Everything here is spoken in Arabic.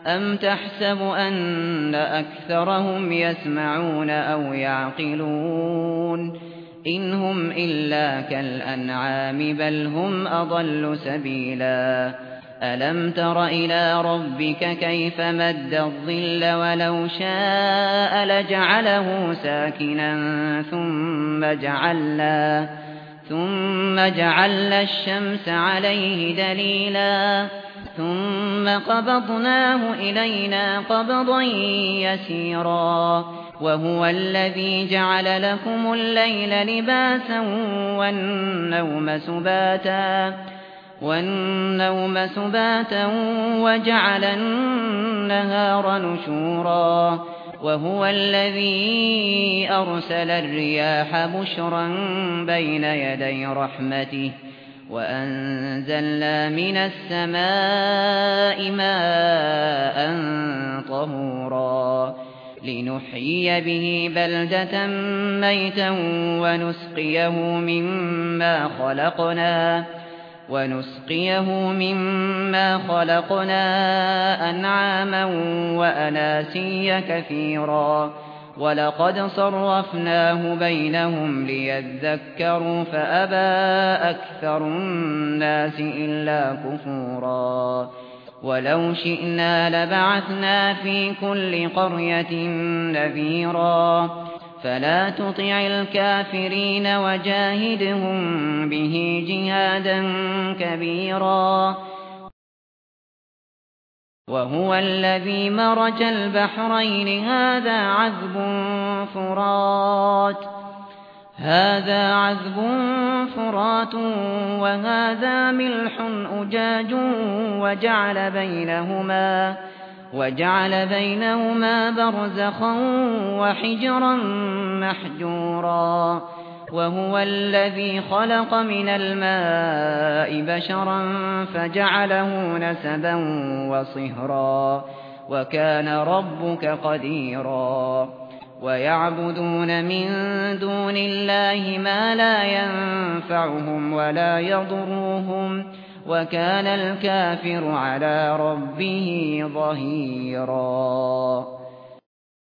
أَمْ تَحْسَبُ أَنَّ أَكْثَرَهُمْ يَسْمَعُونَ أَوْ يَعْقِلُونَ إِنْ هُمْ إِلَّا كَالْأَنْعَامِ بَلْ هُمْ أَضَلُّ سَبِيلًا أَلَمْ تَرَ إِلَى رَبِّكَ كَيْفَ مَدَّ الظِّلَّ وَلَوْ شَاءَ لَجَعَلَهُ سَاكِنًا ثُمَّ جَعَلْنَا الشَّمْسَ عَلَيْهِ دَلِيلًا ثُمَّ قَبَضْنَاهُ إِلَيْنَا قَبْضًا يَسِيرًا وَهُوَ الَّذِي جَعَلَ لَكُمُ اللَّيْلَ لِبَاسًا وَالنَّوْمَ سُبَاتًا وَجَعَلَ النَّهَارَ نُشُورًا وَهُوَ الَّذِي أَرْسَلَ الرِّيَاحَ بُشْرًا بَيْنَ يَدَيْ رَحْمَتِهِ وَأَنزَلْنَا مِنَ السَّمَاءِ مَاءً طَهُورًا لِنُحْيِيَ بِهِ بَلْدَةً مَّيْتًا وَنُسْقِيَهُ مِمَّا خَلَقْنَا أَنْعَامًا وَأَنَاسِيَّ كَثِيرًا وَلَقَدْ صَرَّفْنَاهُ بَيْنَهُمْ لِيَذَّكَّرُوا فَأَبَى أَكْثَرُ النَّاسِ إِلَّا كُفُورًا وَلَوْ شِئْنَا لَبَعَثْنَا فِي كُلِّ قَرْيَةٍ نَذِيرًا فَلَا تُطِعِ الْكَافِرِينَ وَجَاهِدْهُم بِهِ جِهَادًا كَبِيرًا وَهُوَ الَّذِي مَرَجَ الْبَحْرَيْنِ هَذَا عَذْبٌ فُرَاتٌ وَهَذَا مِلْحٌ أُجَاجٌ وَجَعَلَ بَيْنَهُمَا بَرْزَخًا وَحِجْرًا مَّحْجُورًا وَهُوَ الَّذِي خَلَقَ مِنَ الْمَاءِ بَشَرًا فَجَعَلَهُ نَسَبًا وَصِهْرًا وَكَانَ رَبُّكَ قَدِيرًا وَيَعْبُدُونَ مِن دُونِ اللَّهِ مَا لَا يَنفَعُهُمْ وَلَا يَضُرُّهُمْ وَكَانَ الْكَافِرُ عَلَى رَبِّهِ ظَهِيرًا